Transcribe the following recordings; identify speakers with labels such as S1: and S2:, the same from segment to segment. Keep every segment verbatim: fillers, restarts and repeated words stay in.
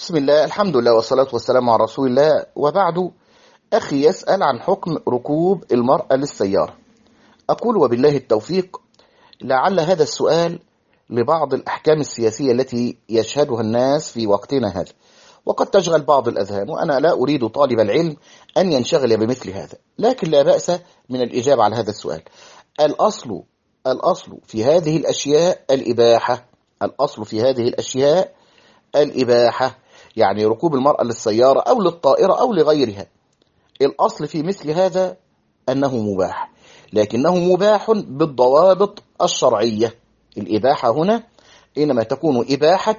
S1: بسم الله، الحمد لله والصلاة والسلام على رسول الله، وبعد. أخي يسأل عن حكم ركوب المرأة للسيارة. أقول وبالله التوفيق. لعل هذا السؤال لبعض الأحكام السياسية التي يشهدها الناس في وقتنا هذا، وقد تشغل بعض الأذهان، وأنا لا أريد طالب العلم أن ينشغل بمثل هذا، لكن لا بأس من الإجابة على هذا السؤال. الأصل الأصل في هذه الأشياء الإباحة. الأصل في هذه الأشياء الإباحة، يعني ركوب المرأة للسيارة أو للطائرة أو لغيرها. الأصل في مثل هذا أنه مباح، لكنه مباح بالضوابط الشرعية. الإباحة هنا إنما تكون إباحة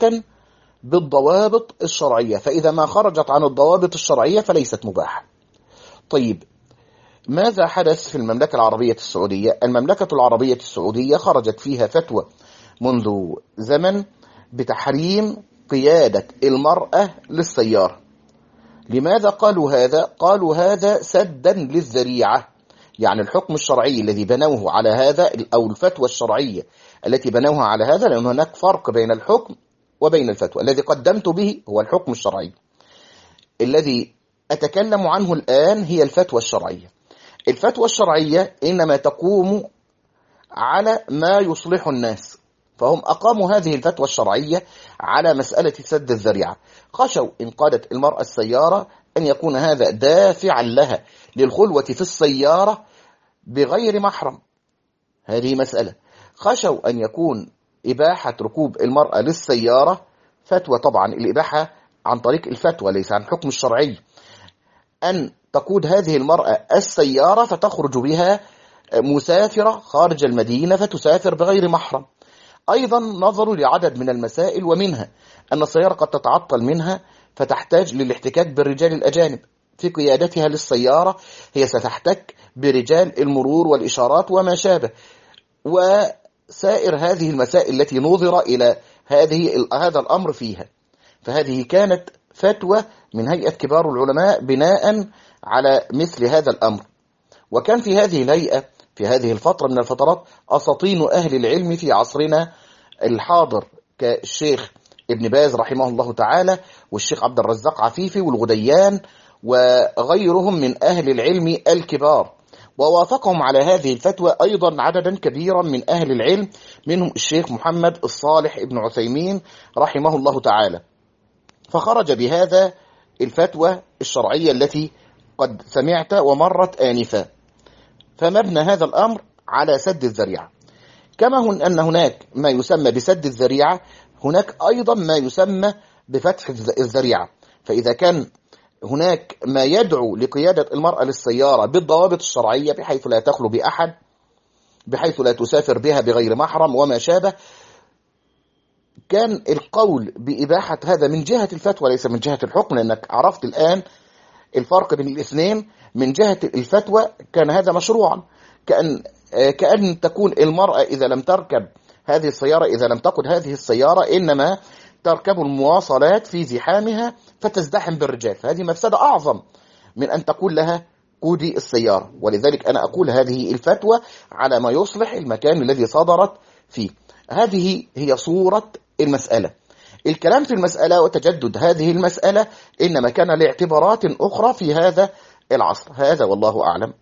S1: بالضوابط الشرعية، فإذا ما خرجت عن الضوابط الشرعية فليست مباحة. طيب، ماذا حدث في المملكة العربية السعودية؟ المملكة العربية السعودية خرجت فيها فتوى منذ زمن بتحريم قيادة المرأة للسيارة. لماذا قالوا هذا؟ قالوا هذا سدا للذريعة، يعني الحكم الشرعي الذي بنوه على هذا، أو الفتوى الشرعية التي بنوها على هذا، لأن هناك فرق بين الحكم وبين الفتوى. الذي قدمت به هو الحكم الشرعي، الذي أتكلم عنه الآن هي الفتوى الشرعية. الفتوى الشرعية إنما تقوم على ما يصلح الناس، فهم أقاموا هذه الفتوى الشرعية على مسألة سد الذريعة. خشوا إن قادت المرأة السيارة أن يكون هذا دافعا لها للخلوة في السيارة بغير محرم. هذه مسألة. خشوا أن يكون إباحة ركوب المرأة للسيارة فتوى، طبعا الإباحة عن طريق الفتوى ليس عن الحكم الشرعي، أن تقود هذه المرأة السيارة فتخرج بها مسافرة خارج المدينة فتسافر بغير محرم. أيضا نظروا لعدد من المسائل، ومنها أن السيارة قد تتعطل منها فتحتاج للاحتكاك بالرجال الأجانب في قيادتها للسيارة. هي ستحتك برجال المرور والإشارات وما شابه، وسائر هذه المسائل التي نظر إلى هذه هذا الأمر فيها. فهذه كانت فتوى من هيئة كبار العلماء بناء على مثل هذا الأمر. وكان في هذه الهيئة في هذه الفترة من الفترات أساطين أهل العلم في عصرنا الحاضر، كالشيخ ابن باز رحمه الله تعالى، والشيخ عبد الرزاق عفيفي والغديان وغيرهم من أهل العلم الكبار. ووافقهم على هذه الفتوى أيضا عددا كبيرا من أهل العلم، منهم الشيخ محمد الصالح ابن عثيمين رحمه الله تعالى. فخرج بهذا الفتوى الشرعية التي قد سمعت ومرت آنفا. فمبنى هذا الأمر على سد الذريعة. كما هن أن هناك ما يسمى بسد الذريعة، هناك أيضا ما يسمى بفتح الذريعة. فإذا كان هناك ما يدعو لقيادة المرأة للسيارة بالضوابط الشرعية، بحيث لا تخلو بأحد، بحيث لا تسافر بها بغير محرم وما شابه، كان القول بإباحة هذا من جهة الفتوى ليس من جهة الحكم، لأنك عرفت الآن الفرق بين الاثنين. من جهة الفتوى كان هذا مشروعا، كأن كأن تكون المرأة إذا لم تركب هذه السيارة، إذا لم تقود هذه السيارة، إنما تركب المواصلات في زحامها فتزدحم بالرجال. فهذه مفسدة أعظم من أن تقول لها قودي السيارة. ولذلك أنا أقول هذه الفتوى على ما يصلح المكان الذي صدرت فيه. هذه هي صورة المسألة. الكلام في المسألة وتجدد هذه المسألة إنما كان لاعتبارات أخرى في هذا العصر. هذا والله أعلم.